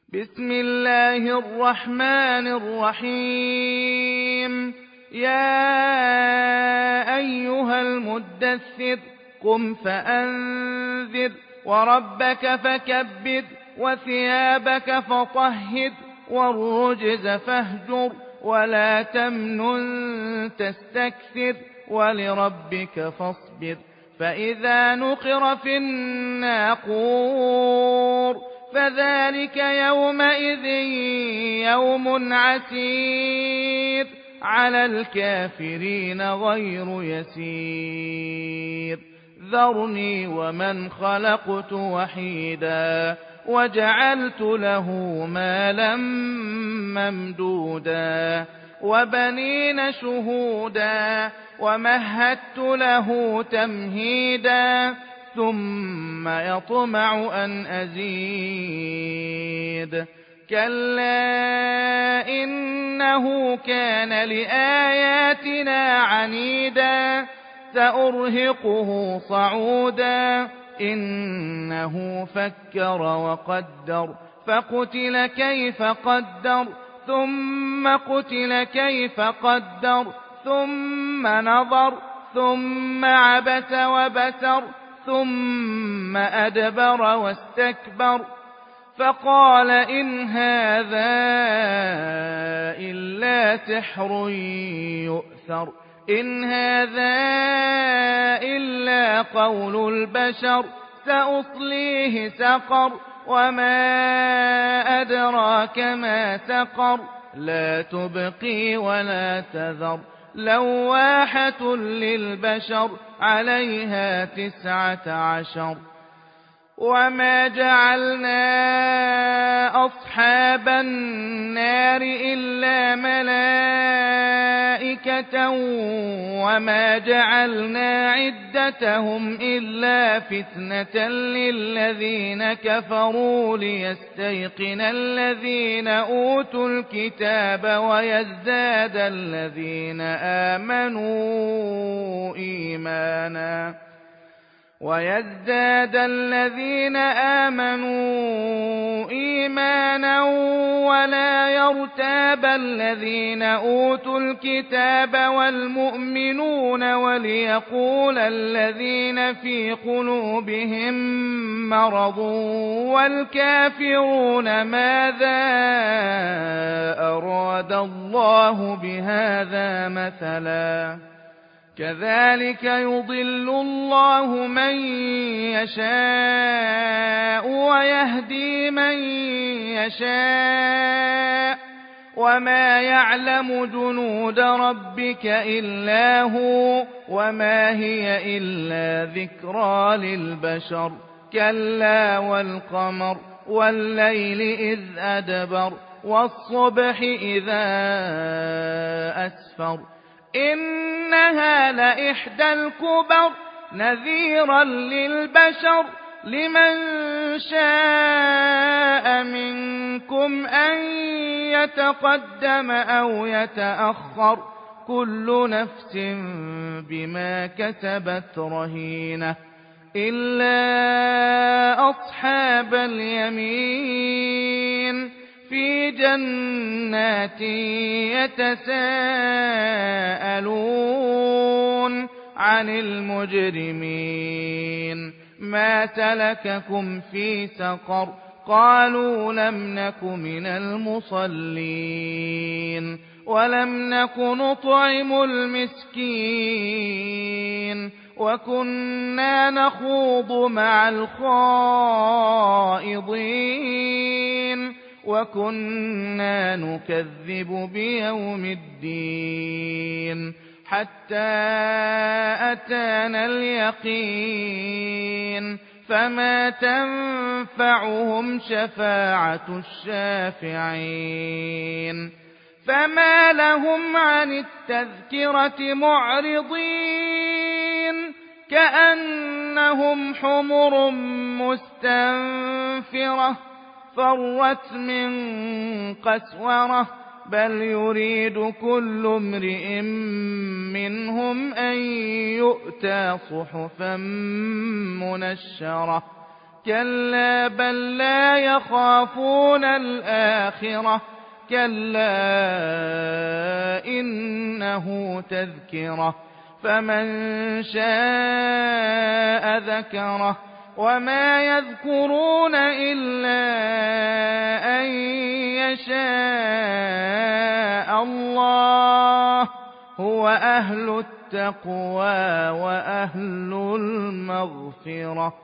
بسم الله الرحمن الرحيم. يا أيها المدثر قم فأنذر وربك فكبر وثيابك فطهر والرجز فاهجر ولا تمنن تستكثر ولربك فاصبر فإذا نقر في الناقور فذلك يومئذ يوم عسير على الكافرين غير يسير ذرني ومن خلقت وحيدا وجعلت له مالا ممدودا وبنين شهودا ومهدت له تمهيدا ثم يطمع أن أزيد كلا إنه كان لآياتنا عنيدا سأرهقه صعودا إنه فكر وقدر فقتل كيف قدر ثم قتل كيف قدر ثم نظر ثم عبس وبسر ثم أدبر واستكبر فقال إن هذا إلا سحر يؤثر إن هذا إلا قول البشر سأصليه سقر وما أدراك ما سقر لا تبقي ولا تذر لواحة للبشر عليها 19 وما جعلنا أصحاب النار إلا ملائكة وما جعلنا عدتهم إلا فتنة للذين كفروا ليستيقن الذين أوتوا الكتاب ويزداد الذين آمنوا إيمانا ولا يرتاب الذين أوتوا الكتاب والمؤمنون وليقول الذين في قلوبهم مرض والكافرون ماذا أراد الله بهذا مثلا كذلك يضل الله من يشاء ويهدي من يشاء وما يعلم جنود ربك إلا هو وما هي إلا ذكرى للبشر كلا والقمر والليل إذ أدبر والصبح إذا أسفر إنها لإحدى الكبر نذيرا للبشر لمن شاء منكم أن يتقدم أو يتأخر كل نفس بما كسبت رهينة إلا أصحاب اليمين في جنات يتساءلون عن المجرمين ما سلككم في سقر قالوا لم نك من المصلين ولم نك نطعم المسكين وكنا نخوض مع الخائضين وكنا نكذب بيوم الدين حتى أتانا اليقين فما تنفعهم شفاعة الشافعين فما لهم عن التذكرة معرضين كأنهم حمر مستنفرة فرت من قسورة بل يريد كل امرئ منهم أن يؤتى صحفا منشرة كلا بل لا يخافون الآخرة كلا إنه تذكرة فمن شاء ذكره وما يذكرون إلا أن يشاء الله هو أهل التقوى وأهل المغفرة